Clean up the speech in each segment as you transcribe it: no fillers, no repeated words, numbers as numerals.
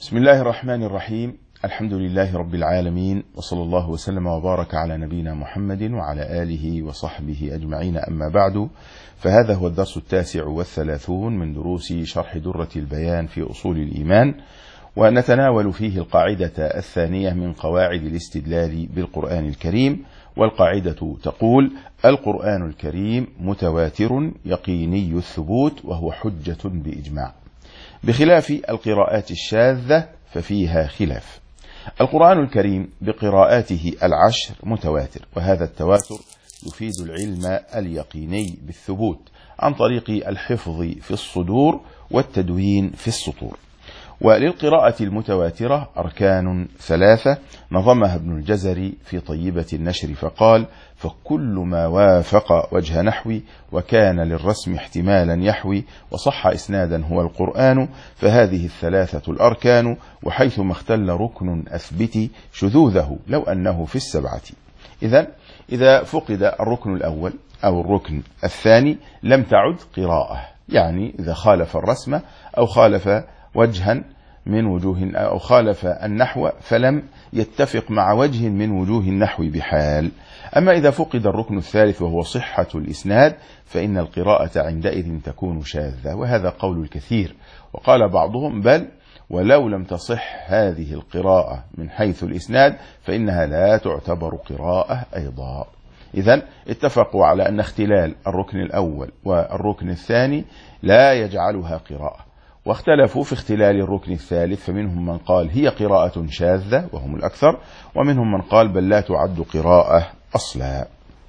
بسم الله الرحمن الرحيم. الحمد لله رب العالمين، وصلى الله وسلم وبارك على نبينا محمد وعلى آله وصحبه أجمعين، أما بعد، فهذا هو الدرس 39 من دروس شرح درة البيان في أصول الإيمان، ونتناول فيه القاعدة الثانية من قواعد الاستدلال بالقرآن الكريم. والقاعدة تقول: القرآن الكريم متواتر يقيني الثبوت وهو حجة بإجماع، بخلاف القراءات الشاذة ففيها خلاف. القرآن الكريم بقراءاته العشر متواتر، وهذا التواتر يفيد العلم اليقيني بالثبوت عن طريق الحفظ في الصدور والتدوين في السطور. وللقراءة المتواترة أركان ثلاثة نظمها ابن الجزري في طيبة النشر فقال: فكل ما وافق وجه نحوي وكان للرسم احتمالا يحوي وصح إسنادا هو القرآن، فهذه الثلاثة الأركان، وحيثما اختل ركن أثبت شذوذه لو أنه في السبعة. إذا فقد الركن الأول أو الركن الثاني لم تعد قراءة، يعني إذا خالف الرسم أو خالف وجها من وجوه أو خالف النحو فلم يتفق مع وجه من وجوه النحو بحال. أما إذا فقد الركن الثالث وهو صحة الإسناد فإن القراءة عندئذ تكون شاذة، وهذا قول الكثير. وقال بعضهم: بل ولو لم تصح هذه القراءة من حيث الإسناد فإنها لا تعتبر قراءة أيضا. إذن اتفقوا على أن اختلال الركن الأول والركن الثاني لا يجعلها قراءة، واختلفوا في اختلال الركن الثالث، فمنهم من قال هي قراءة شاذة وهم الأكثر، ومنهم من قال بل لا تعد قراءة أصلا.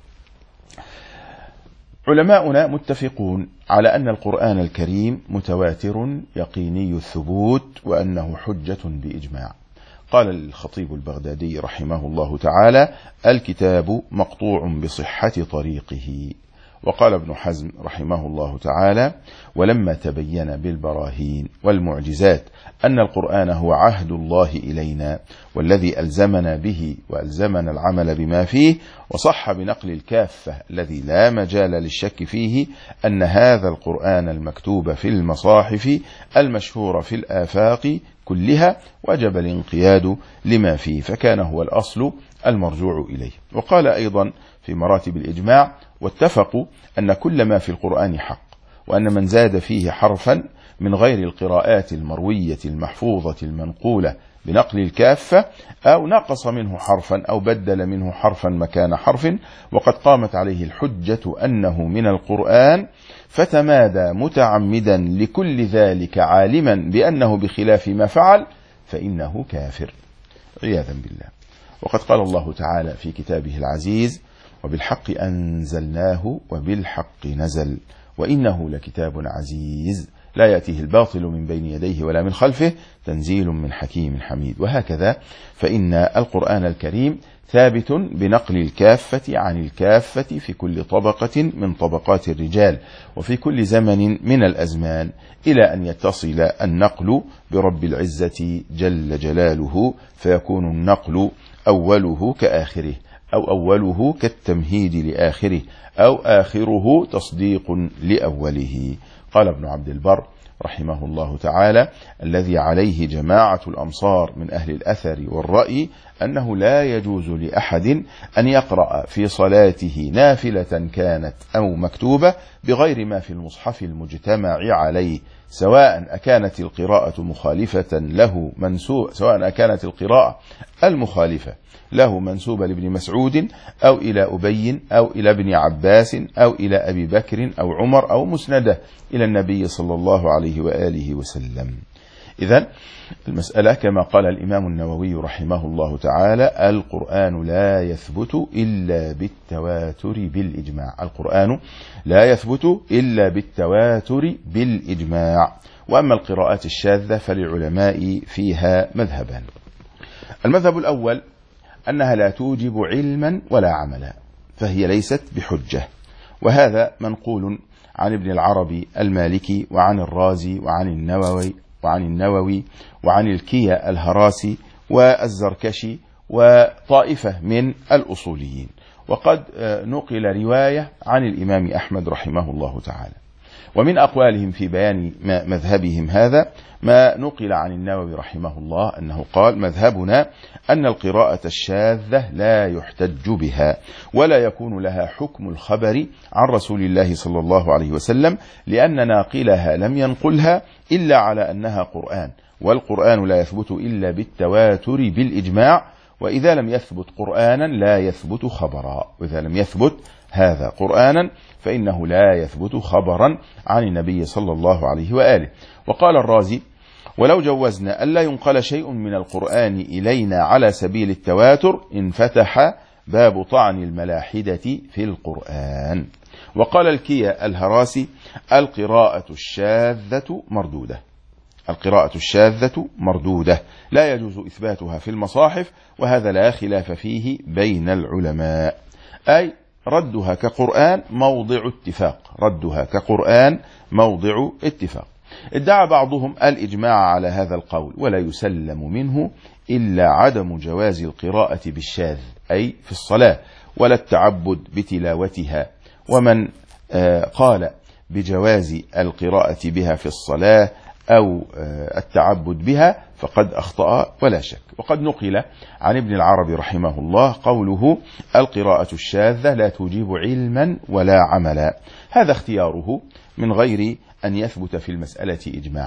علماؤنا متفقون على أن القرآن الكريم متواتر يقيني الثبوت وأنه حجة بإجماع. قال الخطيب البغدادي رحمه الله تعالى: الكتاب مقطوع بصحة طريقه. وقال ابن حزم رحمه الله تعالى: ولما تبين بالبراهين والمعجزات أن القرآن هو عهد الله إلينا والذي ألزمنا به وألزمنا العمل بما فيه، وصح بنقل الكافة الذي لا مجال للشك فيه أن هذا القرآن المكتوب في المصاحف المشهور في الآفاق كلها وجب الانقياد لما فيه، فكان هو الأصل المرجوع إليه. وقال أيضا في مراتب الإجماع: واتفقوا أن كل ما في القرآن حق، وأن من زاد فيه حرفا من غير القراءات المروية المحفوظة المنقولة بنقل الكافة أو نقص منه حرفا أو بدل منه حرفا مكان حرف وقد قامت عليه الحجة أنه من القرآن، فتمادى متعمدا لكل ذلك عالما بأنه بخلاف ما فعل، فإنه كافر عياذا بالله. وقد قال الله تعالى في كتابه العزيز: وبالحق أنزلناه وبالحق نزل وإنه لكتاب عزيز لا يأتيه الباطل من بين يديه ولا من خلفه تنزيل من حكيم حميد. وهكذا فإن القرآن الكريم ثابت بنقل الكافة عن الكافة في كل طبقة من طبقات الرجال وفي كل زمن من الأزمان، إلى أن يتصل النقل برب العزة جل جلاله، فيكون النقل أوله كآخره، أو أوله كالتمهيد لآخره، أو آخره تصديق لأوله. قال ابن عبد البر رحمه الله تعالى: الذي عليه جماعة الأمصار من أهل الأثر والرأي أنه لا يجوز لأحد أن يقرأ في صلاته نافلة كانت أو مكتوبة بغير ما في المصحف المجتمع عليه، سواء أكانت القراءة مخالفة له سواء أكانت القراءة المخالفة له منسوبة لابن مسعود أو إلى أبي أو إلى ابن عباس أو إلى أبي بكر أو عمر أو مسندة إلى النبي صلى الله عليه وآله وسلم. إذن المسألة كما قال الإمام النووي رحمه الله تعالى: القرآن لا يثبت إلا بالتواتر بالإجماع. القرآن لا يثبت إلا بالتواتر بالإجماع. وأما القراءات الشاذة فللعلماء فيها مذهبان. المذهب الأول أنها لا توجب علما ولا عملا، فهي ليست بحجة، وهذا منقول عن ابن العربي المالكي وعن الرازي وعن النووي وعن الكيا الهراسي والزركشي وطائفة من الأصوليين. وقد نقل رواية عن الإمام أحمد رحمه الله تعالى. ومن أقوالهم في بيان مذهبهم هذا ما نقل عن النووي رحمه الله أنه قال: مذهبنا أن القراءة الشاذة لا يحتج بها ولا يكون لها حكم الخبر عن رسول الله صلى الله عليه وسلم، لأن ناقلها لم ينقلها إلا على أنها قرآن، والقرآن لا يثبت إلا بالتواتر بالإجماع، وإذا لم يثبت قرآنا لا يثبت خبرا، وإذا لم يثبت هذا قرآنا فإنه لا يثبت خبرا عن النبي صلى الله عليه وآله. وقال الرازي: ولو جوزنا ألا ينقل شيء من القرآن إلينا على سبيل التواتر انفتح باب طعن الملاحدة في القرآن. وقال الكيا الهراسي: القراءة الشاذة مردودة، القراءة الشاذة مردودة لا يجوز إثباتها في المصاحف، وهذا لا خلاف فيه بين العلماء، أي ردها كقرآن موضع اتفاق، ردها كقرآن موضع اتفاق. ادعى بعضهم الإجماع على هذا القول، ولا يسلم منه إلا عدم جواز القراءة بالشاذ أي في الصلاة، ولا التعبد بتلاوتها. ومن قال بجواز القراءة بها في الصلاة أو التعبد بها فقد أخطأ ولا شك. وقد نقل عن ابن العربي رحمه الله قوله: القراءة الشاذة لا توجب علما ولا عملا، هذا اختياره من غير أن يثبت في المسألة إجماع.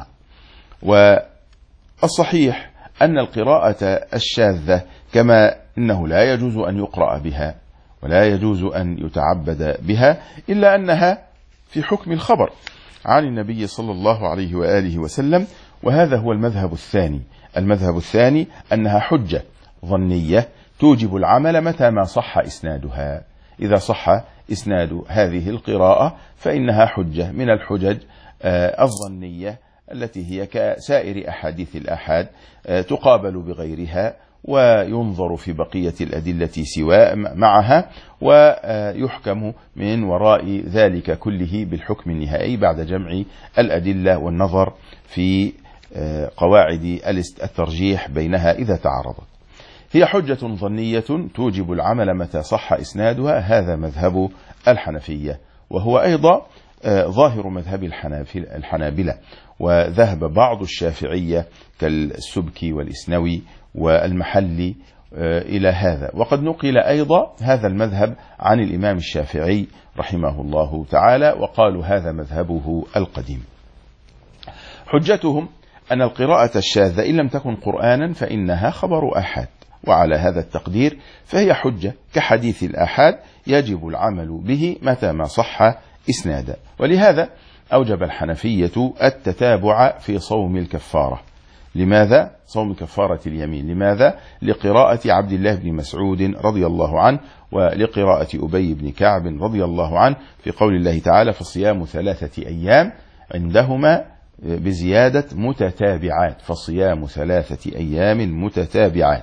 والصحيح أن القراءة الشاذة كما أنه لا يجوز أن يقرأ بها ولا يجوز أن يتعبد بها، إلا أنها في حكم الخبر عن النبي صلى الله عليه وآله وسلم، وهذا هو المذهب الثاني. المذهب الثاني أنها حجة ظنية توجب العمل متى ما صح إسنادها. إذا صح إسناد هذه القراءة فإنها حجة من الحجج الظنية التي هي كسائر أحاديث الآحاد تقابل بغيرها، وينظر في بقية الأدلة سواء معها، ويحكم من وراء ذلك كله بالحكم النهائي بعد جمع الأدلة والنظر في قواعد الترجيح بينها إذا تعارضت. هي حجة ظنية توجب العمل متى صح إسنادها، هذا مذهب الحنفية، وهو أيضا ظاهر مذهب الحنابلة، وذهب بعض الشافعية كالسبكي والإسنوي والمحلي إلى هذا. وقد نقل أيضا هذا المذهب عن الإمام الشافعي رحمه الله تعالى، وقالوا هذا مذهبه القديم. حجتهم أن القراءة الشاذة إن لم تكن قرآنا فإنها خبر آحاد، وعلى هذا التقدير فهي حجة كحديث الآحاد يجب العمل به متى ما صح إسنادا. ولهذا أوجب الحنفية التتابع في صوم الكفارة. لماذا؟ صوم كفارة اليمين. لماذا؟ لقراءة عبد الله بن مسعود رضي الله عنه، ولقراءة أبي بن كعب رضي الله عنه في قول الله تعالى: فصيام 3 أيام، عندهما بزيادة متتابعات، فصيام 3 أيام متتابعات.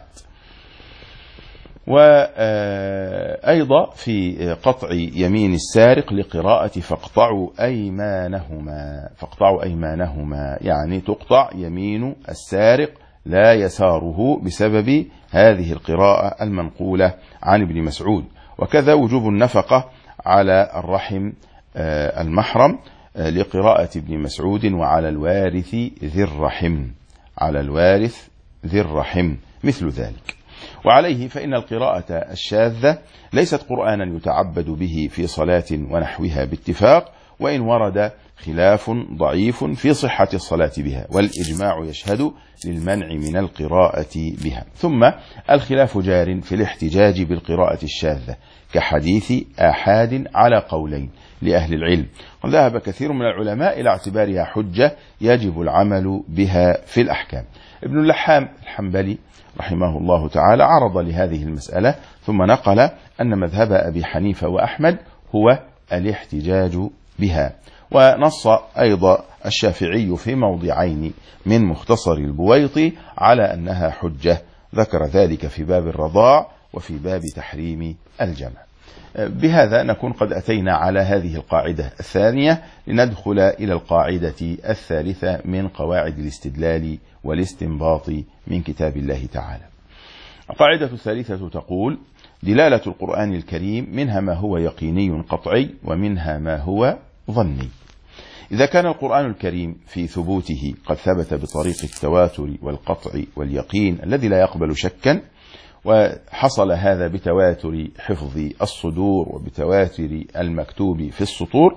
وأيضا في قطع يمين السارق لقراءة فاقطعوا أيمانهما، فاقطعوا أيمانهما يعني تقطع يمين السارق لا يساره بسبب هذه القراءة المنقولة عن ابن مسعود. وكذا وجوب النفقة على الرحم المحرم لقراءة ابن مسعود: وعلى الوارث ذي الرحم، على الوارث ذي الرحم مثل ذلك. وعليه فإن القراءة الشاذة ليست قرآنا يتعبد به في صلاة ونحوها باتفاق، وإن ورد خلاف ضعيف في صحة الصلاة بها، والإجماع يشهد للمنع من القراءة بها. ثم الخلاف جار في الاحتجاج بالقراءة الشاذة كحديث آحاد على قولين لأهل العلم، وذهب كثير من العلماء إلى اعتبارها حجة يجب العمل بها في الأحكام. ابن اللحام الحنبلي رحمه الله تعالى عرض لهذه المسألة، ثم نقل أن مذهب أبي حنيفة وأحمد هو الاحتجاج بها. ونص أيضا الشافعي في موضعين من مختصر البويطي على أنها حجة، ذكر ذلك في باب الرضاع وفي باب تحريم الجمع. بهذا نكون قد أتينا على هذه القاعدة الثانية، لندخل إلى القاعدة الثالثة من قواعد الاستدلال والاستنباط من كتاب الله تعالى. القاعدة الثالثة تقول: دلالة القرآن الكريم منها ما هو يقيني قطعي، ومنها ما هو ظني. إذا كان القرآن الكريم في ثبوته قد ثبت بطريق التواتر والقطع واليقين الذي لا يقبل شكا، وحصل هذا بتواتر حفظ الصدور وبتواتر المكتوب في السطور،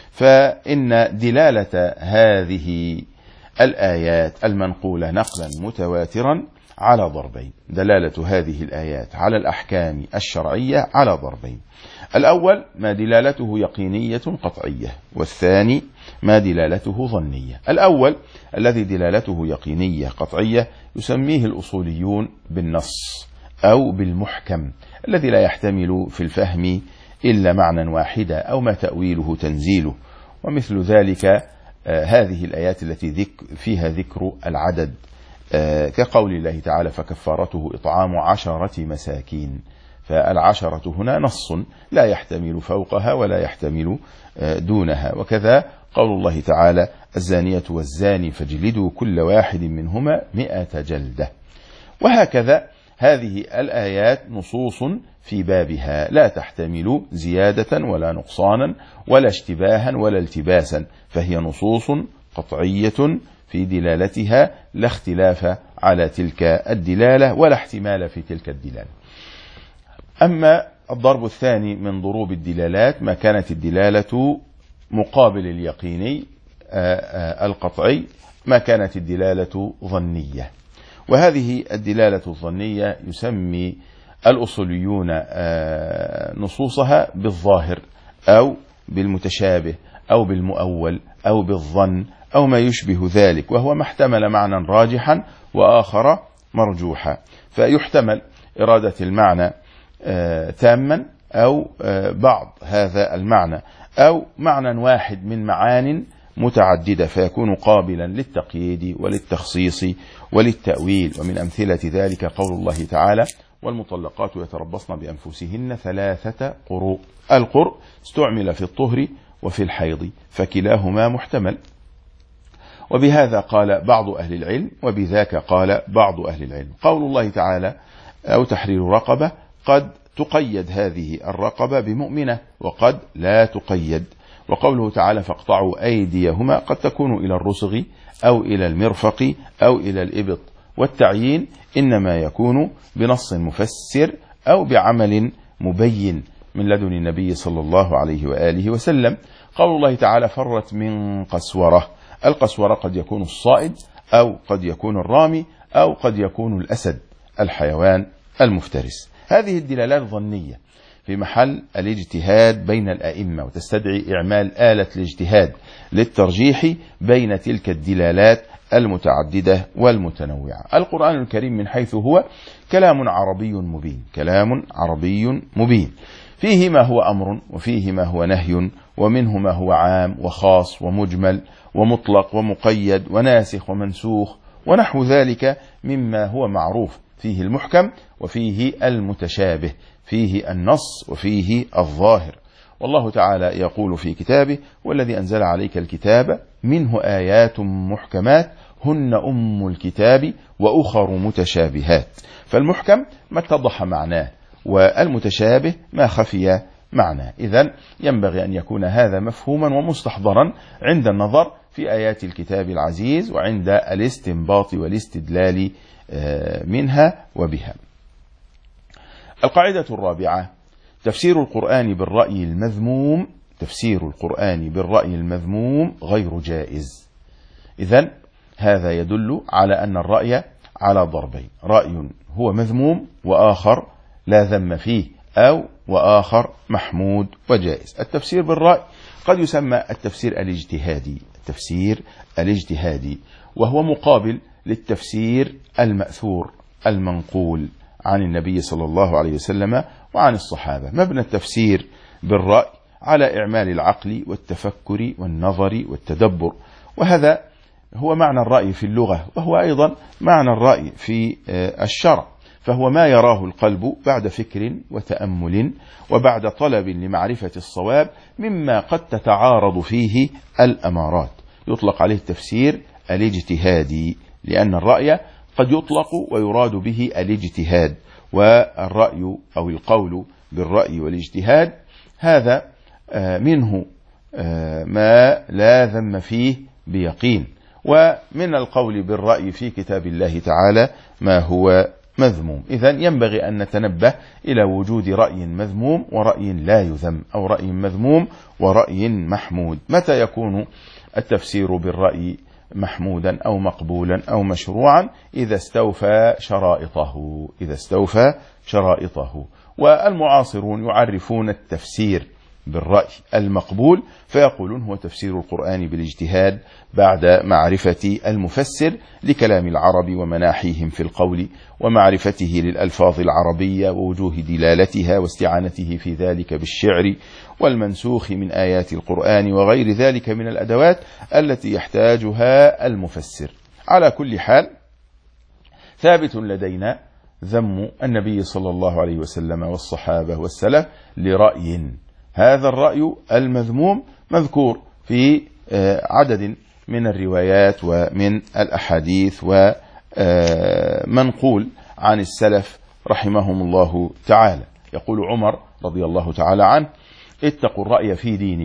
فإن دلالة هذه الآيات المنقولة نقلا متواترا على ضربين. دلالة هذه الآيات على الأحكام الشرعية على ضربين: الأول ما دلالته يقينية قطعية، والثاني ما دلالته ظنية. الأول الذي دلالته يقينية قطعية يسميه الأصوليون بالنص أو بالمحكم الذي لا يحتمل في الفهم إلا معنى واحدا أو ما تأويله تنزيله، ومثل ذلك هذه الآيات التي فيها ذكر العدد، كقول الله تعالى: فكفارته إطعام 10 مساكين. فالعشرة هنا نص لا يحتمل فوقها ولا يحتمل دونها. وكذا قول الله تعالى: الزانية والزاني فاجلدوا كل واحد منهما 100 جلدة. وهكذا هذه الآيات نصوص في بابها لا تحتمل زيادة ولا نقصانا ولا اشتباها ولا التباسا، فهي نصوص قطعية في دلالتها، لا اختلاف على تلك الدلالة ولا احتمال في تلك الدلالة. أما الضرب الثاني من ضروب الدلالات ما كانت الدلالة مقابل اليقيني القطعي، ما كانت الدلالة ظنية. وهذه الدلالة الظنية يسمي الأصوليون نصوصها بالظاهر أو بالمتشابه أو بالمؤول أو بالظن أو ما يشبه ذلك، وهو ما احتمل معنى راجحا وآخر مرجوحا. فيحتمل إرادة المعنى تاما أو بعض هذا المعنى أو معنى واحد من معان متعددة، فيكون قابلا للتقييد وللتخصيص وللتأويل. ومن أمثلة ذلك قول الله تعالى: والمطلقات يتربصن بأنفسهن 3 قروء. القرء استعمل في الطهر وفي الحيض، فكلاهما محتمل. وبهذا قال بعض أهل العلم وبذاك قال بعض أهل العلم. قول الله تعالى: أو تحرير رقبة، قد تقيد هذه الرقبة بمؤمنة وقد لا تقيد. وقوله تعالى: فاقطعوا أيديهما، قد تكون إلى الرسغ أو إلى المرفق أو إلى الإبط. والتعيين إنما يكون بنص مفسر أو بعمل مبين من لدن النبي صلى الله عليه وآله وسلم. قول الله تعالى: فرت من قسورة. القسورة قد يكون الصائد أو قد يكون الرامي أو قد يكون الأسد الحيوان المفترس. هذه الدلالات ظنية في محل الاجتهاد بين الأئمة، وتستدعي إعمال آلة الاجتهاد للترجيح بين تلك الدلالات المتعددة والمتنوعة. القرآن الكريم من حيث هو كلام عربي مبين، كلام عربي مبين، فيه ما هو أمر وفيه ما هو نهي، ومنه ما هو عام وخاص ومجمل ومطلق ومقيد وناسخ ومنسوخ ونحو ذلك مما هو معروف. فيه المحكم وفيه المتشابه، فيه النص وفيه الظاهر. والله تعالى يقول في كتابه: والذي أنزل عليك الكتاب منه آيات محكمات هن أم الكتاب وأخر متشابهات. فالمحكم ما اتضح معناه، والمتشابه ما خفي معناه. إذن ينبغي أن يكون هذا مفهوما ومستحضرا عند النظر في آيات الكتاب العزيز وعند الاستنباط والاستدلال منها وبها. القاعدة الرابعة: تفسير القرآن بالرأي المذموم، تفسير القرآن بالرأي المذموم غير جائز. إذن هذا يدل على أن الرأي على ضربين: رأي هو مذموم وآخر لا ذم فيه، أو وآخر محمود وجائز. التفسير بالرأي قد يسمى التفسير الاجتهادي، التفسير الاجتهادي، وهو مقابل للتفسير المأثور المنقول عن النبي صلى الله عليه وسلم وعن الصحابة. مبنى التفسير بالرأي على إعمال العقل والتفكر والنظر والتدبر، وهذا هو معنى الرأي في اللغة، وهو أيضا معنى الرأي في الشرع. فهو ما يراه القلب بعد فكر وتأمل وبعد طلب لمعرفة الصواب مما قد تتعارض فيه الأمارات. يطلق عليه التفسير الاجتهادي، لأن الرأي قد يطلق ويراد به الاجتهاد. والرأي أو القول بالرأي والاجتهاد هذا منه ما لا ذم فيه بيقين، ومن القول بالرأي في كتاب الله تعالى ما هو مذموم. إذن ينبغي أن نتنبه إلى وجود رأي مذموم ورأي لا يذم، أو رأي مذموم ورأي محمود. متى يكون التفسير بالرأي محمودا أو مقبولا أو مشروعا؟ إذا استوفى شرائطه. والمعاصرون يعرفون التفسير بالرأي المقبول فيقولون هو تفسير القرآن بالاجتهاد بعد معرفة المفسر لكلام العرب ومناحيهم في القول، ومعرفته للألفاظ العربية ووجوه دلالتها، واستعانته في ذلك بالشعر والمنسوخ من آيات القرآن وغير ذلك من الأدوات التي يحتاجها المفسر. على كل حال، ثابت لدينا ذم النبي صلى الله عليه وسلم والصحابة والسلف لرأي. هذا الرأي المذموم مذكور في عدد من الروايات ومن الأحاديث، ومنقول عن السلف رحمهم الله تعالى. يقول عمر رضي الله تعالى عنه: اتقوا الرأي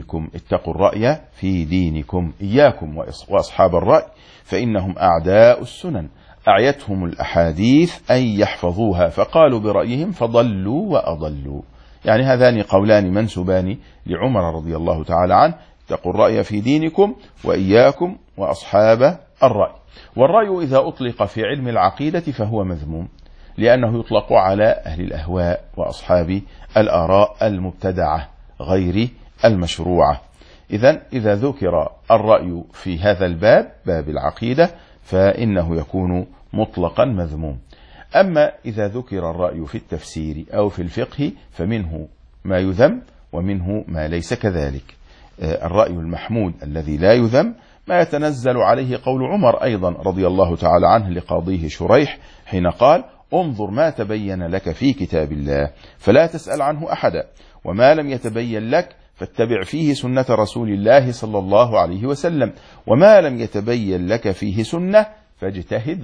في دينكم، إياكم وأصحاب الرأي فإنهم أعداء السنن، أعيتهم الأحاديث أن يحفظوها فقالوا برأيهم فضلوا وأضلوا. يعني هذان قولان منسوبان لعمر رضي الله تعالى عنه: اتقوا الرأي في دينكم وإياكم وأصحاب الرأي. والرأي إذا أطلق في علم العقيدة فهو مذموم، لأنه يطلق على أهل الأهواء وأصحاب الآراء المبتدعة غير المشروعة. إذا ذكر الرأي في هذا الباب، باب العقيدة، فإنه يكون مطلقا مذموم. أما إذا ذكر الرأي في التفسير أو في الفقه فمنه ما يذم ومنه ما ليس كذلك. الرأي المحمود الذي لا يذم ما يتنزل عليه قول عمر أيضا رضي الله تعالى عنه لقاضيه شريح حين قال: انظر ما تبين لك في كتاب الله فلا تسأل عنه أحدا، وما لم يتبين لك فاتبع فيه سنة رسول الله صلى الله عليه وسلم، وما لم يتبين لك فيه سنة فاجتهد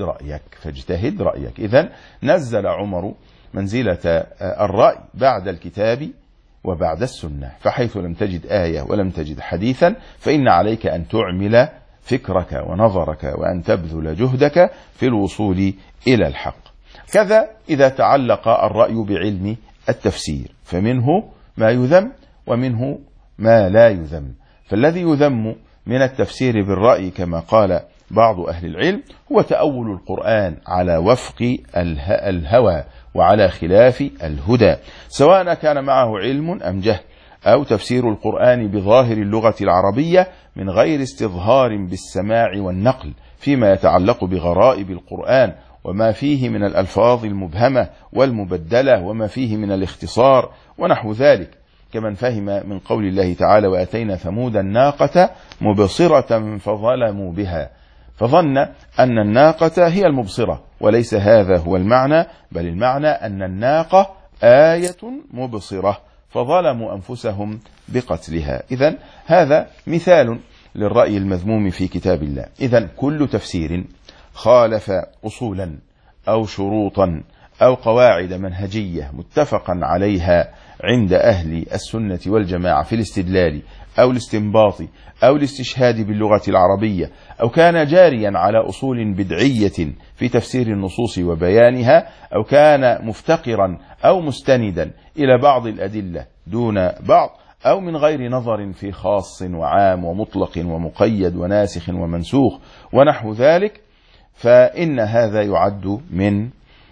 رأيك. إذن نزل عمر منزلة الرأي بعد الكتاب وبعد السنة، فحيث لم تجد آية ولم تجد حديثا فإن عليك أن تعمل فكرك ونظرك وأن تبذل جهدك في الوصول إلى الحق. كذا إذا تعلق الرأي بعلم التفسير فمنه ما يذم ومنه ما لا يذم. فالذي يذم من التفسير بالرأي كما قال بعض أهل العلم هو تأول القرآن على وفق الهوى وعلى خلاف الهدى، سواء كان معه علم أم جهل، أو تفسير القرآن بظاهر اللغة العربية من غير استظهار بالسماع والنقل فيما يتعلق بغرائب القرآن وما فيه من الألفاظ المبهمة والمبدلة وما فيه من الاختصار ونحو ذلك، كمن فهم من قول الله تعالى: وأتينا ثمود الناقة مبصرة فظلموا بها، فظن أن الناقة هي المبصرة، وليس هذا هو المعنى، بل المعنى أن الناقة آية مبصرة فظلموا أنفسهم بقتلها. إذن هذا مثال للرأي المذموم في كتاب الله. إذن كل تفسير خالف أصولا أو شروطا أو قواعد منهجية متفقا عليها عند أهل السنة والجماعة في الاستدلال أو الاستنباط أو الاستشهاد باللغة العربية، أو كان جاريا على أصول بدعية في تفسير النصوص وبيانها، أو كان مفتقرا أو مستندا إلى بعض الأدلة دون بعض، أو من غير نظر في خاص وعام ومطلق ومقيد وناسخ ومنسوخ ونحو ذلك، فإن هذا يعد من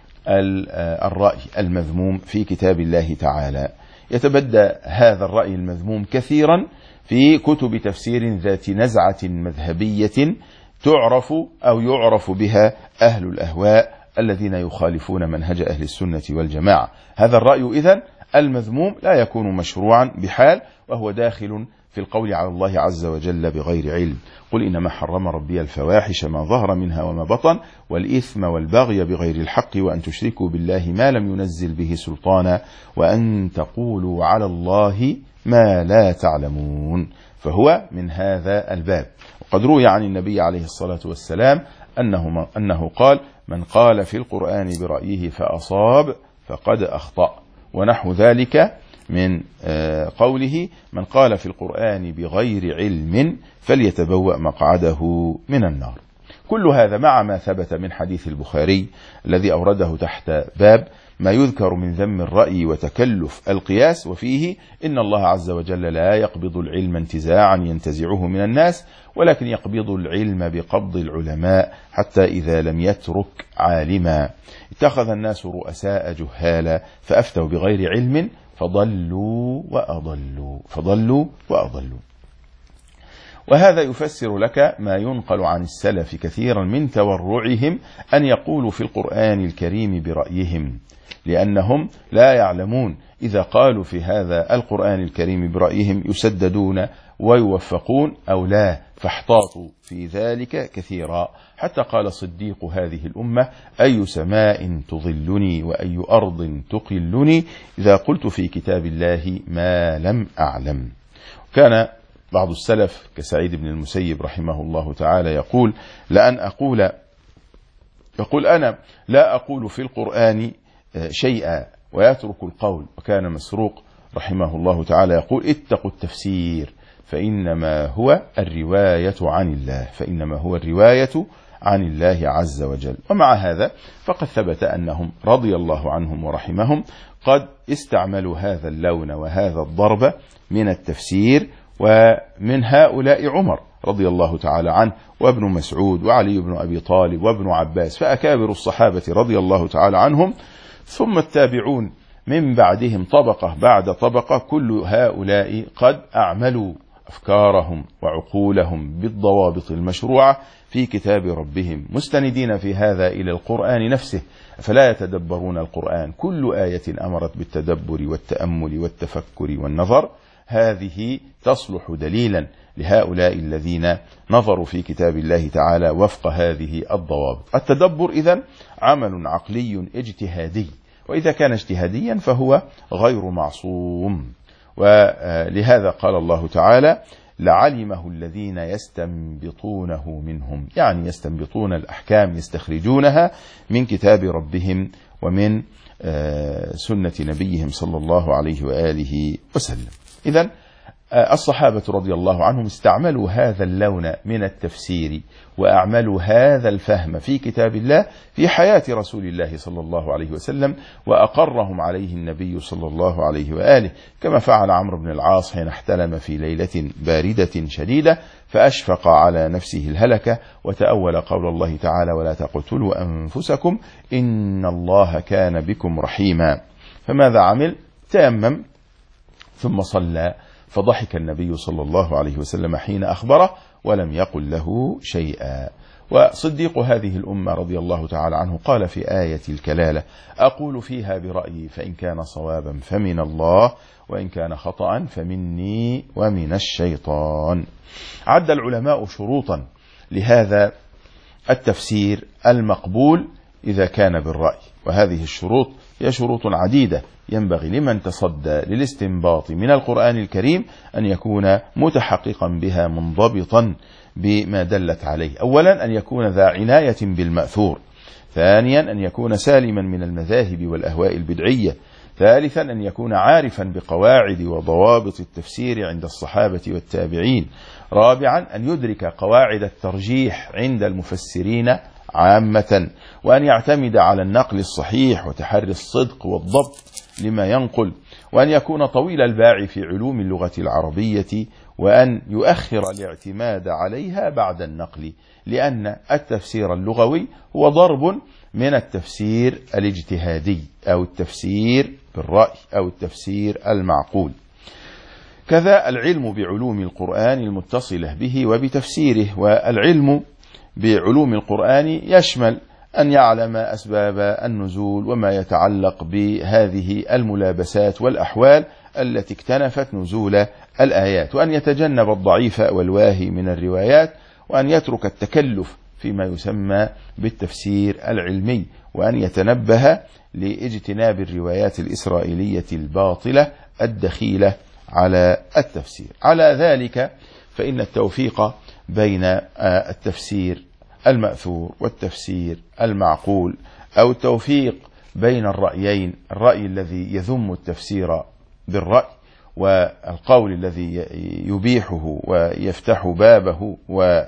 الرأي المذموم في كتاب الله تعالى. يتبدى هذا الرأي المذموم كثيرا في كتب تفسير ذات نزعة مذهبية تعرف أو يعرف بها أهل الأهواء الذين يخالفون منهج أهل السنة والجماعة. هذا الرأي إذن المذموم لا يكون مشروعا بحال، وهو داخل في القول على الله عز وجل بغير علم: قل إنما حرم ربي الفواحش ما ظهر منها وما بطن والإثم والبغي بغير الحق وأن تشركوا بالله ما لم ينزل به سلطانا وأن تقولوا على الله ما لا تعلمون. فهو من هذا الباب. وقد روي عن النبي عليه الصلاة والسلام أنه قال: من قال في القرآن برأيه فأصاب فقد أخطأ، ونحو ذلك من قوله: من قال في القرآن بغير علم فليتبوأ مقعده من النار. كل هذا مع ما ثبت من حديث البخاري الذي أورده تحت باب ما يذكر من ذم الرأي وتكلف القياس، وفيه: إن الله عز وجل لا يقبض العلم انتزاعا ينتزعه من الناس، ولكن يقبض العلم بقبض العلماء حتى إذا لم يترك عالما اتخذ الناس رؤساء جهالا فأفتوا بغير علم فضلوا وأضلوا. وهذا يفسر لك ما ينقل عن السلف كثيرا من تورعهم أن يقولوا في القرآن الكريم برأيهم، لأنهم لا يعلمون إذا قالوا في هذا القرآن الكريم برأيهم يسددون ويوفقون أو لا، فاحتاطوا في ذلك كثيرا. حتى قال صديق هذه الأمة: أي سماء تظلني وأي أرض تقلني إذا قلت في كتاب الله ما لم أعلم. كان بعض السلف كسعيد بن المسيب رحمه الله تعالى يقول: يقول أنا لا أقول في القرآن شيئا ويترك القول. وكان مسروق رحمه الله تعالى يقول: اتقوا التفسير فإنما هو الرواية عن الله عز وجل. ومع هذا فقد ثبت أنهم رضي الله عنهم ورحمهم قد استعملوا هذا اللون وهذا الضرب من التفسير، ومن هؤلاء عمر رضي الله تعالى عنه وابن مسعود وعلي بن أبي طالب وابن عباس، فأكابر الصحابة رضي الله تعالى عنهم، ثم التابعون من بعدهم طبقة بعد طبقة. كل هؤلاء قد أعملوا أفكارهم وعقولهم بالضوابط المشروعة في كتاب ربهم، مستندين في هذا إلى القرآن نفسه، فلا يتدبرون القرآن. كل آية أمرت بالتدبر والتأمل والتفكر والنظر، هذه تصلح دليلا لهؤلاء الذين نظروا في كتاب الله تعالى وفق هذه الضوابط. التدبر إذن عمل عقلي اجتهادي، وإذا كان اجتهاديا فهو غير معصوم. ولهذا قال الله تعالى: لعلمه الذين يستنبطونه منهم، يعني يستنبطون الأحكام، يستخرجونها من كتاب ربهم ومن سنة نبيهم صلى الله عليه وآله وسلم. إذن الصحابة رضي الله عنهم استعملوا هذا اللون من التفسير وأعملوا هذا الفهم في كتاب الله في حياة رسول الله صلى الله عليه وسلم، وأقرهم عليه النبي صلى الله عليه وآله، كما فعل عمرو بن العاص حين احتلم في ليلة باردة شديدة فأشفق على نفسه الهلكة وتأول قول الله تعالى: ولا تقتلوا أنفسكم إن الله كان بكم رحيما. فماذا عمل؟ تيمم ثم صلى، فضحك النبي صلى الله عليه وسلم حين أخبره ولم يقل له شيئا. وصديق هذه الأمة رضي الله تعالى عنه قال في آية الكلالة: أقول فيها برأيي فإن كان صوابا فمن الله وإن كان خطأ فمني ومن الشيطان. عد العلماء شروطا لهذا التفسير المقبول إذا كان بالرأي، وهذه الشروط هي شروط عديدة ينبغي لمن تصدى للاستنباط من القرآن الكريم أن يكون متحققا بها منضبطا بما دلت عليه. أولا أن يكون ذا عناية بالمأثور، ثانيا أن يكون سالما من المذاهب والأهواء البدعية، ثالثا أن يكون عارفا بقواعد وضوابط التفسير عند الصحابة والتابعين، رابعا أن يدرك قواعد الترجيح عند المفسرين عامة، وأن يعتمد على النقل الصحيح وتحري الصدق والضبط لما ينقل، وأن يكون طويل الباع في علوم اللغة العربية، وأن يؤخر الاعتماد عليها بعد النقل، لأن التفسير اللغوي هو ضرب من التفسير الاجتهادي أو التفسير بالرأي أو التفسير المعقول. كذا العلم بعلوم القرآن المتصلة به وبتفسيره. والعلم بعلوم القرآن يشمل أن يعلم أسباب النزول وما يتعلق بهذه الملابسات والأحوال التي اكتنفت نزول الآيات، وأن يتجنب الضعيف والواهي من الروايات، وأن يترك التكلف فيما يسمى بالتفسير العلمي، وأن يتنبه لاجتناب الروايات الإسرائيلية الباطلة الدخيلة على التفسير. على ذلك فإن التوفيق بين التفسير المأثور والتفسير المعقول، أو التوفيق بين الرأيين، الرأي الذي يذم التفسير بالرأي، والقول الذي يبيحه ويفتح بابه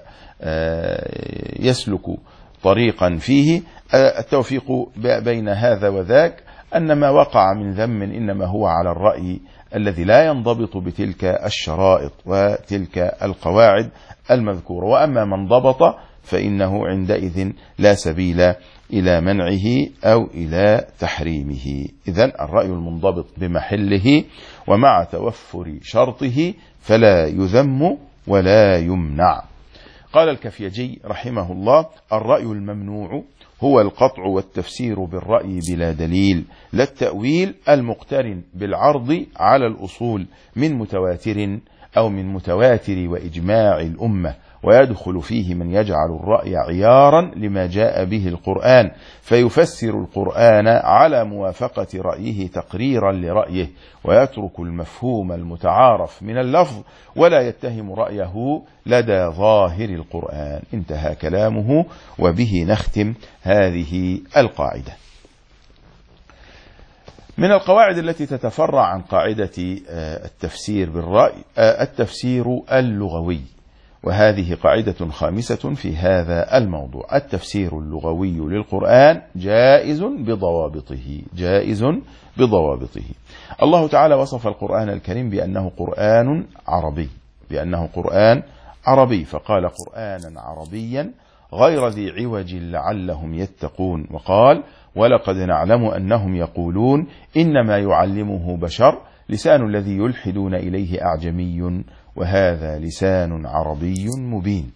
ويسلك طريقا فيه. التوفيق بين هذا وذاك أن ما وقع من ذم إنما هو على الرأي الذي لا ينضبط بتلك الشرائط وتلك القواعد المذكورة، وأما من ضبط فإنه عندئذ لا سبيل إلى منعه أو إلى تحريمه. إذن الرأي المنضبط بمحله ومع توفر شرطه فلا يذم ولا يمنع. قال الكفيجي رحمه الله: الرأي الممنوع هو القطع والتفسير بالرأي بلا دليل، لا التأويل المقترن بالعرض على الأصول من متواتر أو من متواتر وإجماع الأمة، ويدخل فيه من يجعل الرأي عيارا لما جاء به القرآن فيفسر القرآن على موافقة رأيه تقريرا لرأيه، ويترك المفهوم المتعارف من اللفظ ولا يتهم رأيه لدى ظاهر القرآن. انتهى كلامه، وبه نختم هذه القاعدة. من القواعد التي تتفرع عن قاعدة التفسير بالرأي التفسير اللغوي، وهذه قاعدة خامسة في هذا الموضوع. التفسير اللغوي للقرآن جائز بضوابطه، جائز بضوابطه. الله تعالى وصف القرآن الكريم بأنه قرآن عربي، بأنه قرآن عربي، فقال قرآنا عربيا غير ذي عوج لعلهم يتقون، وقال: ولقد نعلم أنهم يقولون إنما يعلمه بشر لسان الذي يلحدون إليه أعجمي وهذا لسان عربي مبين.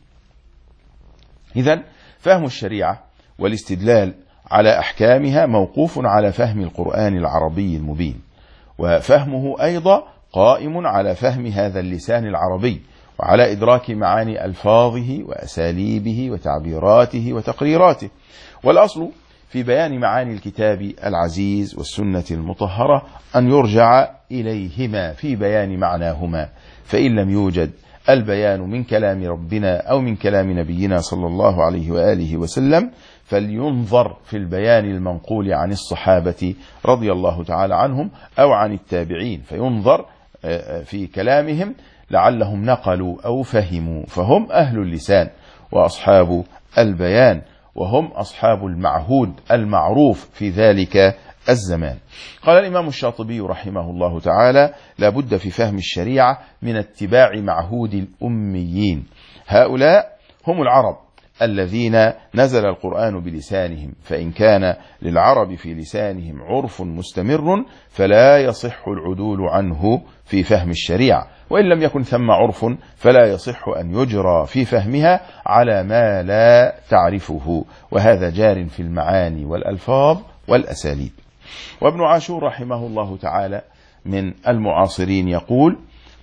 إذن فهم الشريعة والاستدلال على أحكامها موقوف على فهم القرآن العربي المبين، وفهمه أيضا قائم على فهم هذا اللسان العربي وعلى إدراك معاني ألفاظه وأساليبه وتعبيراته وتقريراته. والأصل في بيان معاني الكتاب العزيز والسنة المطهرة أن يرجع إليهما في بيان معناهما، فإن لم يوجد البيان من كلام ربنا أو من كلام نبينا صلى الله عليه وآله وسلم فلينظر في البيان المنقول عن الصحابة رضي الله تعالى عنهم أو عن التابعين، فينظر في كلامهم لعلهم نقلوا أو فهموا، فهم أهل اللسان وأصحاب البيان، وهم أصحاب المعهود المعروف في ذلك الزمان. قال الإمام الشاطبي رحمه الله تعالى: لا بد في فهم الشريعة من اتباع معهود الأميين، هؤلاء هم العرب الذين نزل القرآن بلسانهم، فإن كان للعرب في لسانهم عرف مستمر فلا يصح العدول عنه في فهم الشريعة، وإن لم يكن ثم عرف فلا يصح أن يجرى في فهمها على ما لا تعرفه، وهذا جار في المعاني والألفاظ والأساليب. وابن عاشور رحمه الله تعالى من المعاصرين يقول: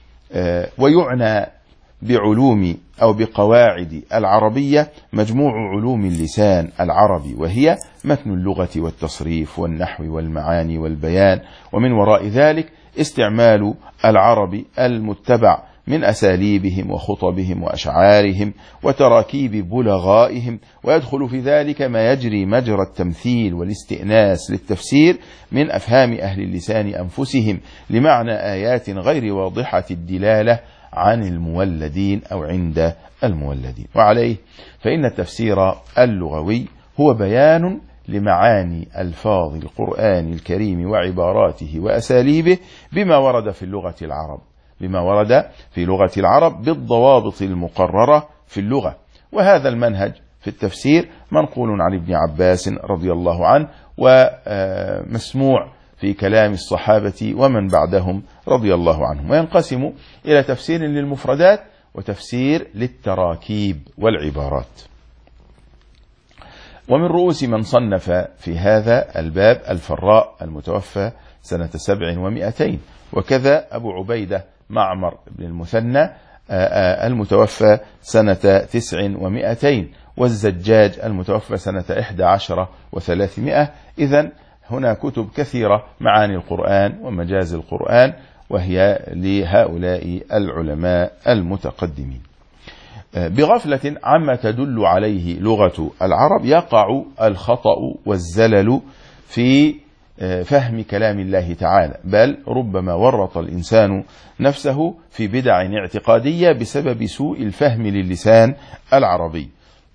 ويعنى بعلوم أو بقواعد العربية مجموع علوم اللسان العربي، وهي متن اللغة والتصريف والنحو والمعاني والبيان، ومن وراء ذلك استعمال العرب المتبع من أساليبهم وخطبهم وأشعارهم وتراكيب بلغائهم، ويدخل في ذلك ما يجري مجرى التمثيل والاستئناس للتفسير من أفهام أهل اللسان أنفسهم لمعنى آيات غير واضحة الدلالة عن المولدين أو عند المولدين. وعليه فإن التفسير اللغوي هو بيان لمعاني ألفاظ القرآن الكريم وعباراته وأساليبه بما ورد في اللغة العرب، بما ورد في لغة العرب بالضوابط المقررة في اللغة. وهذا المنهج في التفسير منقول عن ابن عباس رضي الله عنه، ومسموع في كلام الصحابة ومن بعدهم رضي الله عنهم، وينقسم إلى تفسير للمفردات وتفسير للتراكيب والعبارات. ومن رؤوس من صنف في هذا الباب الفراء المتوفى سنة 700، وكذا أبو عبيدة معمر بن المثنى المتوفى سنة 900، والزجاج المتوفى سنة 11 و300. إذن هنا كتب كثيرة معاني القرآن ومجاز القرآن، وهي لهؤلاء العلماء المتقدمين. بغفلة عما تدل عليه لغة العرب يقع الخطأ والزلل في فهم كلام الله تعالى، بل ربما ورط الإنسان نفسه في بدع اعتقادية بسبب سوء الفهم للسان العربي.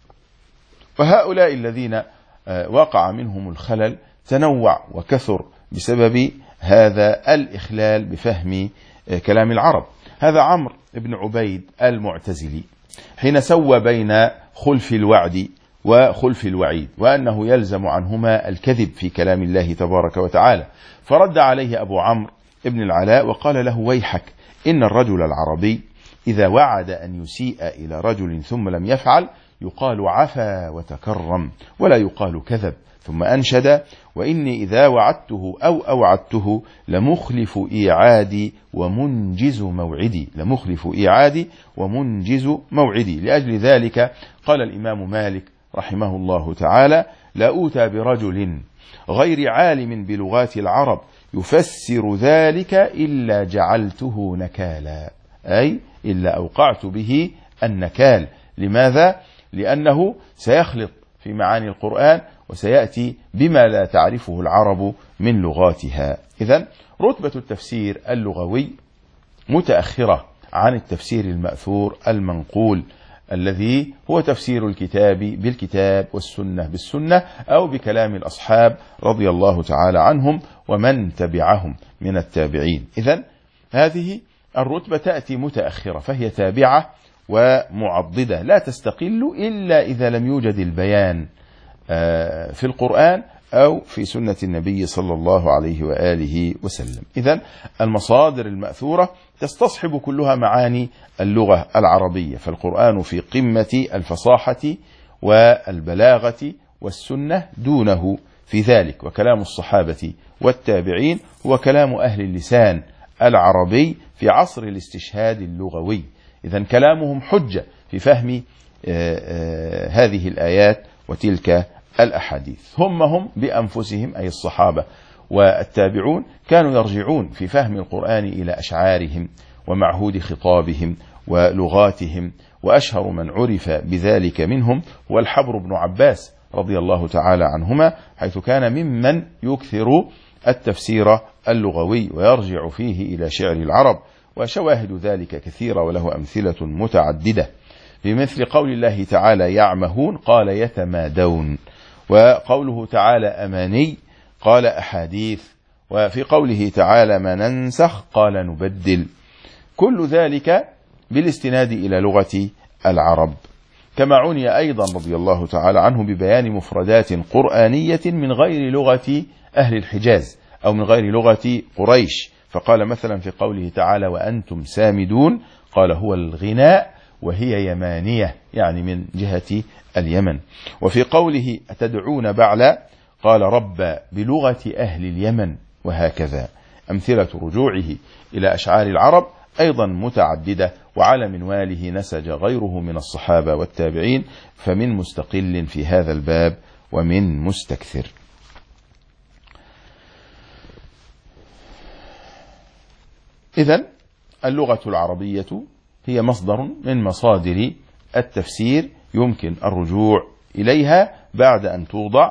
وهؤلاء الذين وقع منهم الخلل تنوع وكثر بسبب هذا الإخلال بفهم كلام العرب. هذا عمرو بن عبيد المعتزلي حين سوى بين خلف الوعد وخلف الوعيد، وأنه يلزم عنهما الكذب في كلام الله تبارك وتعالى، فرد عليه أبو عمرو بن العلاء وقال له: ويحك، إن الرجل العربي إذا وعد أن يسيء إلى رجل ثم لم يفعل يقال عفا وتكرم، ولا يقال كذب. ثم أنشد: وإني إذا وعدته أو أوعدته لمخلف إيعادي ومنجز موعدي، لمخلف إيعادي ومنجز موعدي. لأجل ذلك قال الإمام مالك رحمه الله تعالى: لا أوتى برجل غير عالم بلغات العرب يفسر ذلك إلا جعلته نكالا، أي إلا أوقعت به النكال. لماذا؟ لأنه سيخلط في معاني القرآن وسيأتي بما لا تعرفه العرب من لغاتها. إذن رتبة التفسير اللغوي متأخرة عن التفسير المأثور المنقول، الذي هو تفسير الكتاب بالكتاب والسنة بالسنة، أو بكلام الأصحاب رضي الله تعالى عنهم ومن تبعهم من التابعين. إذن هذه الرتبة تأتي متأخرة، فهي تابعة ومعضدة، لا تستقل إلا إذا لم يوجد البيان في القرآن أو في سنة النبي صلى الله عليه وآله وسلم. إذن المصادر المأثورة تستصحب كلها معاني اللغة العربية، فالقرآن في قمة الفصاحة والبلاغة، والسنة دونه في ذلك، وكلام الصحابة والتابعين هو كلام أهل اللسان العربي في عصر الاستشهاد اللغوي. إذن كلامهم حجة في فهم هذه الآيات وتلك الأحاديث. هم بأنفسهم أي الصحابة والتابعون كانوا يرجعون في فهم القرآن إلى أشعارهم ومعهود خطابهم ولغاتهم، وأشهر من عرف بذلك منهم هو الحبر بن عباس رضي الله تعالى عنهما، حيث كان ممن يكثر التفسير اللغوي ويرجع فيه إلى شعر العرب، وشواهد ذلك كثيرة وله أمثلة متعددة، بمثل قول الله تعالى يعمهون قال يتمادون، وقوله تعالى أماني قال أحاديث، وفي قوله تعالى ما ننسخ قال نبدل. كل ذلك بالاستناد إلى لغة العرب. كما عني أيضا رضي الله تعالى عنه ببيان مفردات قرآنية من غير لغة أهل الحجاز أو من غير لغة قريش، فقال مثلا في قوله تعالى وأنتم سامدون قال هو الغناء وهي يمانية، يعني من جهة اليمن. وفي قوله أتدعون بعلا قال رب بلغة أهل اليمن، وهكذا. أمثلة رجوعه إلى أشعار العرب أيضا متعددة، وعلى منواله نسج غيره من الصحابة والتابعين، فمن مستقل في هذا الباب ومن مستكثر. إذن اللغة العربية هي مصدر من مصادر التفسير يمكن الرجوع إليها بعد أن توضع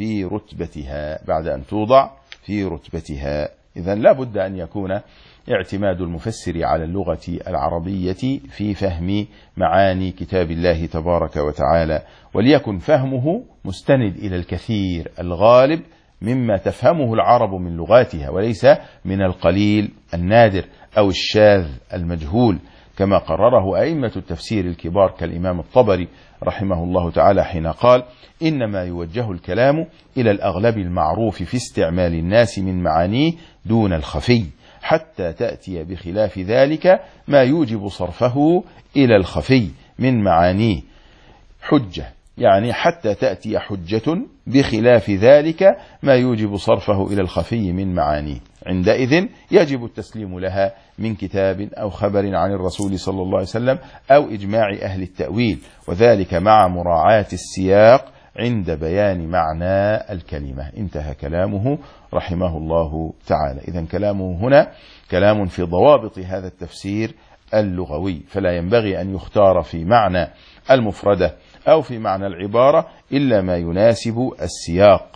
في رتبتها. إذن لا بد أن يكون اعتماد المفسر على اللغة العربية في فهم معاني كتاب الله تبارك وتعالى، وليكن فهمه مستند إلى الكثير الغالب مما تفهمه العرب من لغاتها، وليس من القليل النادر أو الشاذ المجهول، كما قرره أئمة التفسير الكبار كالإمام الطبري رحمه الله تعالى حين قال إنما يوجه الكلام إلى الأغلب المعروف في استعمال الناس من معانيه دون الخفي، حتى تأتي بخلاف ذلك ما يوجب صرفه إلى الخفي من معانيه حجة، يعني حتى تأتي حجة بخلاف ذلك ما يوجب صرفه إلى الخفي من معانيه، عندئذ يجب التسليم لها من كتاب أو خبر عن الرسول صلى الله عليه وسلم أو إجماع أهل التأويل، وذلك مع مراعاة السياق عند بيان معنى الكلمة. انتهى كلامه رحمه الله تعالى. إذن كلامه هنا كلام في ضوابط هذا التفسير اللغوي، فلا ينبغي أن يختار في معنى المفردة أو في معنى العبارة إلا ما يناسب السياق،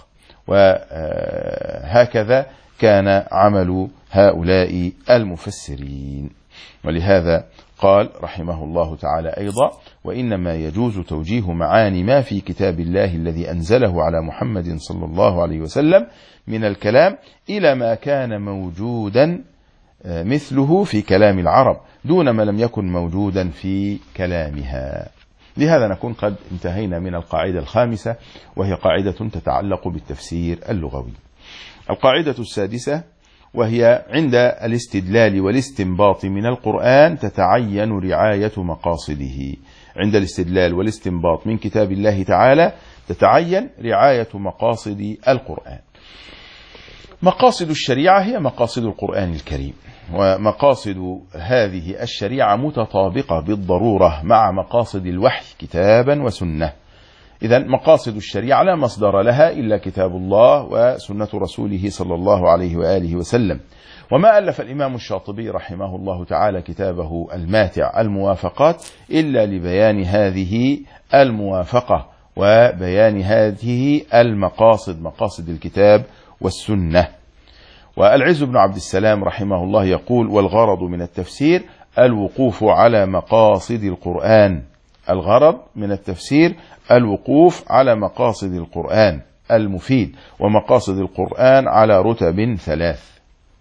وهكذا كان عمل هؤلاء المفسرين. ولهذا قال رحمه الله تعالى أيضا: وإنما يجوز توجيه معاني ما في كتاب الله الذي أنزله على محمد صلى الله عليه وسلم من الكلام إلى ما كان موجودا مثله في كلام العرب دون ما لم يكن موجودا في كلامها. لهذا نكون قد انتهينا من القاعدة الخامسة، وهي قاعدة تتعلق بالتفسير اللغوي. القاعدة السادسة، وهي عند الاستدلال والاستنباط من القرآن تتعين رعاية مقاصده. عند الاستدلال والاستنباط من كتاب الله تعالى تتعين رعاية مقاصد القرآن. مقاصد الشريعة هي مقاصد القرآن الكريم، ومقاصد هذه الشريعة متطابقة بالضرورة مع مقاصد الوحي كتابا وسنة. إذن مقاصد الشريعة لا مصدر لها إلا كتاب الله وسنة رسوله صلى الله عليه وآله وسلم. وما ألف الإمام الشاطبي رحمه الله تعالى كتابه الماتع الموافقات إلا لبيان هذه الموافقة وبيان هذه المقاصد، مقاصد الكتاب والسنة. والعز بن عبد السلام رحمه الله يقول: والغرض من التفسير الوقوف على مقاصد القرآن. الغرض من التفسير الوقوف على مقاصد القرآن المفيد، ومقاصد القرآن على رتب ثلاث.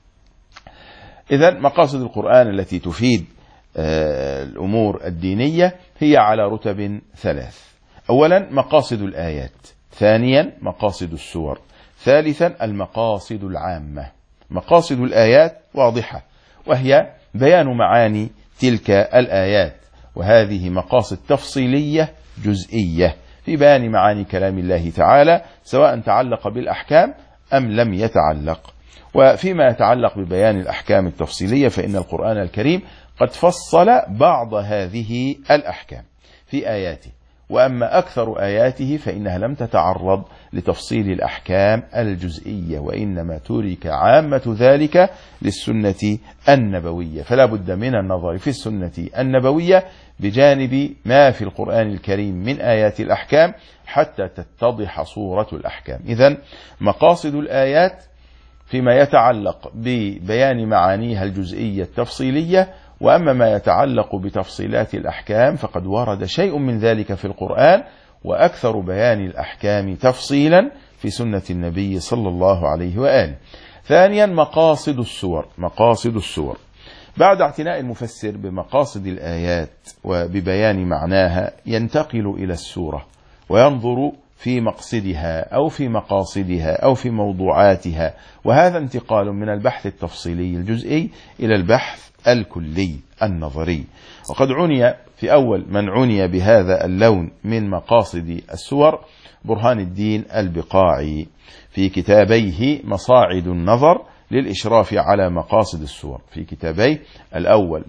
إذن مقاصد القرآن التي تفيد الأمور الدينية هي على رتب ثلاث: أولا مقاصد الآيات، ثانيا مقاصد السور، ثالثا المقاصد العامة. مقاصد الآيات واضحة، وهي بيان معاني تلك الآيات، وهذه مقاصد تفصيلية جزئية في بيان معاني كلام الله تعالى، سواء تعلق بالأحكام أم لم يتعلق. وفيما يتعلق ببيان الأحكام التفصيلية فإن القرآن الكريم قد فصل بعض هذه الأحكام في آياته، وأما أكثر آياته فإنها لم تتعرض لتفصيل الأحكام الجزئية، وإنما ترك عامة ذلك للسنة النبوية. فلا بد من النظر في السنة النبوية بجانب ما في القرآن الكريم من آيات الأحكام حتى تتضح صورة الأحكام. إذن مقاصد الآيات فيما يتعلق ببيان معانيها الجزئية التفصيلية، وأما ما يتعلق بتفصيلات الأحكام فقد ورد شيء من ذلك في القرآن، وأكثر بيان الأحكام تفصيلا في سنة النبي صلى الله عليه وآله. ثانيا مقاصد السور. مقاصد السور بعد اعتناء المفسر بمقاصد الآيات وببيان معناها ينتقل إلى السورة وينظر في مقصدها أو في مقاصدها أو في موضوعاتها، وهذا انتقال من البحث التفصيلي الجزئي إلى البحث الكلي النظري. وقد عني في أول من عني بهذا اللون من مقاصد السور برهان الدين البقاعي في كتابيه مصاعد النظر للإشراف على مقاصد السور. في كتابيه الأول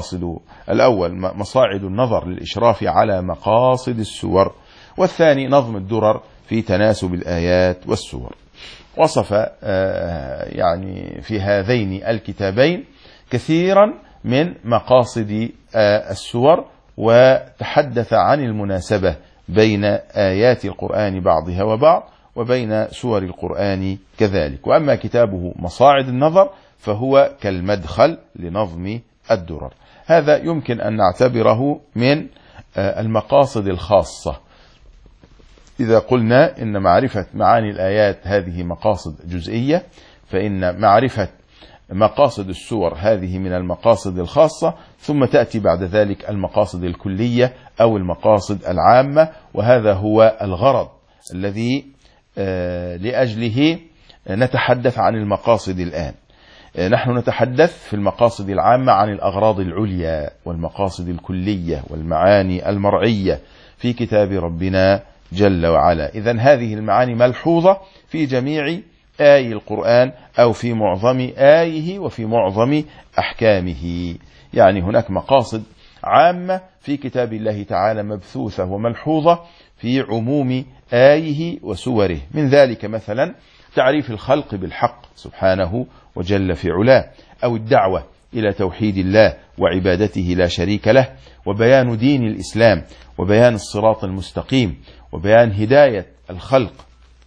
مصاعد النظر للإشراف على مقاصد السور، والثاني نظم الدرر في تناسب الآيات والسور. وصف يعني في هذين الكتابين كثيرا من مقاصد السور، وتحدث عن المناسبة بين آيات القرآن بعضها وبعض وبين سور القرآن كذلك. وأما كتابه مصاعد النظر فهو كالمدخل لنظم الدرر. هذا يمكن أن نعتبره من المقاصد الخاصة. إذا قلنا إن معرفة معاني الآيات هذه مقاصد جزئية، فإن معرفة مقاصد السور هذه من المقاصد الخاصة، ثم تأتي بعد ذلك المقاصد الكلية أو المقاصد العامة، وهذا هو الغرض الذي لأجله نتحدث عن المقاصد الآن. نحن نتحدث في المقاصد العامة عن الأغراض العليا والمقاصد الكلية والمعاني المرعية في كتاب ربنا جل وعلا. إذن هذه المعاني ملحوظة في جميع آي القرآن أو في معظم آيه وفي معظم أحكامه. يعني هناك مقاصد عامة في كتاب الله تعالى مبثوثة وملحوظة في عموم آيه وسوره. من ذلك مثلا تعريف الخلق بالحق سبحانه وجل في علاه، أو الدعوة إلى توحيد الله وعبادته لا شريك له، وبيان دين الإسلام، وبيان الصراط المستقيم، وبيان هداية الخلق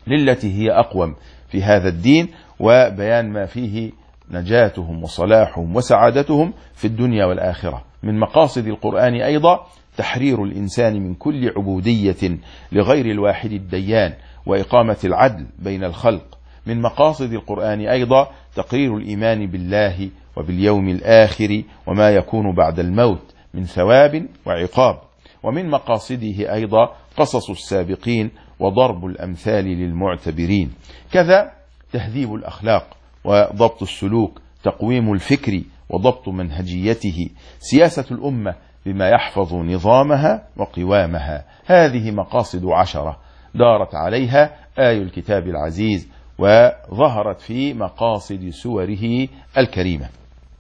للتي هي أقوم في هذا الدين، وبيان ما فيه نجاتهم وصلاحهم وسعادتهم في الدنيا والآخرة. من مقاصد القرآن أيضا تحرير الإنسان من كل عبودية لغير الواحد الديان، وإقامة العدل بين الخلق. من مقاصد القرآن أيضا تقرير الإيمان بالله وباليوم الآخر وما يكون بعد الموت من ثواب وعقاب. ومن مقاصده أيضا قصص السابقين وضرب الأمثال للمعتبرين. كذا تهذيب الأخلاق وضبط السلوك، تقويم الفكر وضبط منهجيته، سياسة الأمة بما يحفظ نظامها وقوامها. هذه مقاصد 10 دارت عليها آي الكتاب العزيز، وظهرت في مقاصد سوره الكريمة.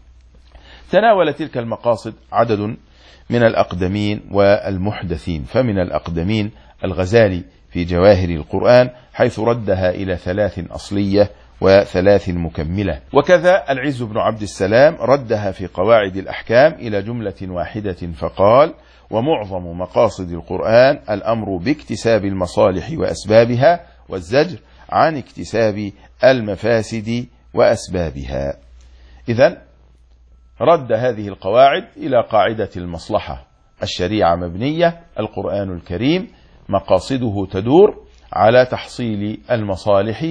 تناول تلك المقاصد عدد من الأقدمين والمحدثين. فمن الأقدمين الغزالي في جواهر القرآن، حيث ردها إلى 3 أصلية و3 مكملة. وكذا العز بن عبد السلام ردها في قواعد الأحكام إلى جملة واحدة فقال: ومعظم مقاصد القرآن الأمر باكتساب المصالح وأسبابها، والزجر عن اكتساب المفاسد وأسبابها. إذن رد هذه القواعد إلى قاعدة المصلحة. الشريعة مبنية، القرآن الكريم مقاصده تدور على تحصيل المصالح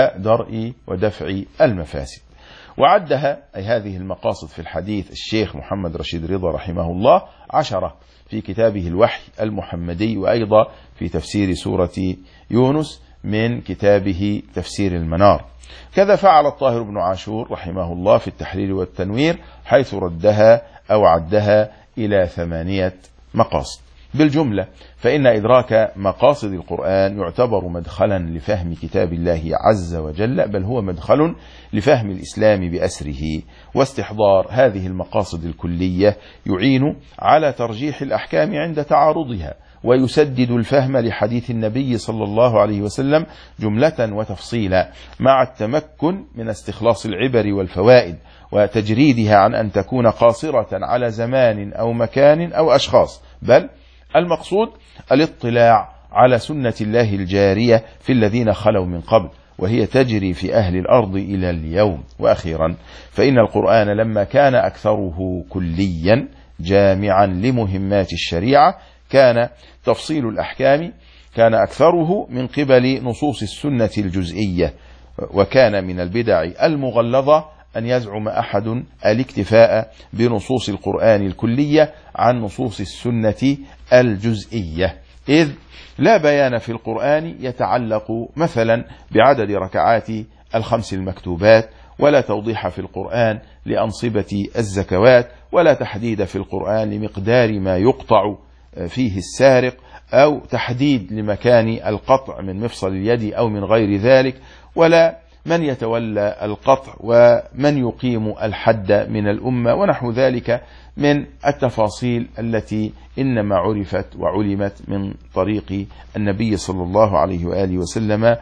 ودرء ودفع المفاسد. وعدها أي هذه المقاصد في الحديث الشيخ محمد رشيد رضا رحمه الله 10 في كتابه الوحي المحمدي، وأيضا في تفسير سورة يونس من كتابه تفسير المنار. كذا فعل الطاهر بن عاشور رحمه الله في التحرير والتنوير، حيث ردها أو عدها إلى 8 مقاصد. بالجملة فإن إدراك مقاصد القرآن يعتبر مدخلا لفهم كتاب الله عز وجل، بل هو مدخل لفهم الإسلام بأسره. واستحضار هذه المقاصد الكلية يعين على ترجيح الأحكام عند تعارضها، ويسدد الفهم لحديث النبي صلى الله عليه وسلم جملة وتفصيلا، مع التمكن من استخلاص العبر والفوائد وتجريدها عن أن تكون قاصرة على زمان أو مكان أو أشخاص، بل المقصود الاطلاع على سنة الله الجارية في الذين خلوا من قبل، وهي تجري في أهل الأرض إلى اليوم. وأخيرا فإن القرآن لما كان أكثره كليا جامعا لمهمات الشريعة، كان تفصيل الأحكام كان أكثره من قبل نصوص السنة الجزئية. وكان من البدع المغلظة أن يزعم أحد الاكتفاء بنصوص القرآن الكلية عن نصوص السنة الجزئية، إذ لا بيان في القرآن يتعلق مثلا بعدد ركعات ال5 المكتوبات، ولا توضيح في القرآن لأنصبة الزكوات، ولا تحديد في القرآن لمقدار ما يقطع فيه السارق، أو تحديد لمكان القطع من مفصل اليد أو من غير ذلك، ولا من يتولى القطع ومن يقيم الحد من الأمة، ونحو ذلك من التفاصيل التي إنما عرفت وعلمت من طريق النبي صلى الله عليه وآله وسلم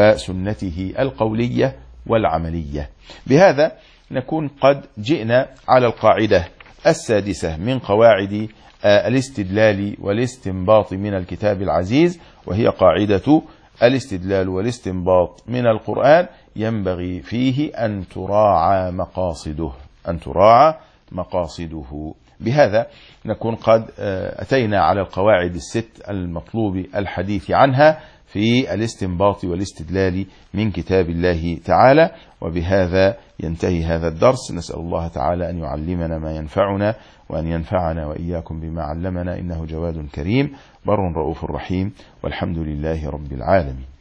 وسنته القولية والعملية. بهذا نكون قد جئنا على القاعدة 6 من قواعد الاستدلال والاستنباط من الكتاب العزيز، وهي قاعدة الاستدلال والاستنباط من القرآن ينبغي فيه أن تراعى مقاصده. بهذا نكون قد أتينا على القواعد 6 المطلوب الحديث عنها في الاستنباط والاستدلال من كتاب الله تعالى. وبهذا ينتهي هذا الدرس. نسأل الله تعالى أن يعلمنا ما ينفعنا، وأن ينفعنا وإياكم بما علمنا، إنه جواد كريم بر رؤوف رحيم، والحمد لله رب العالمين.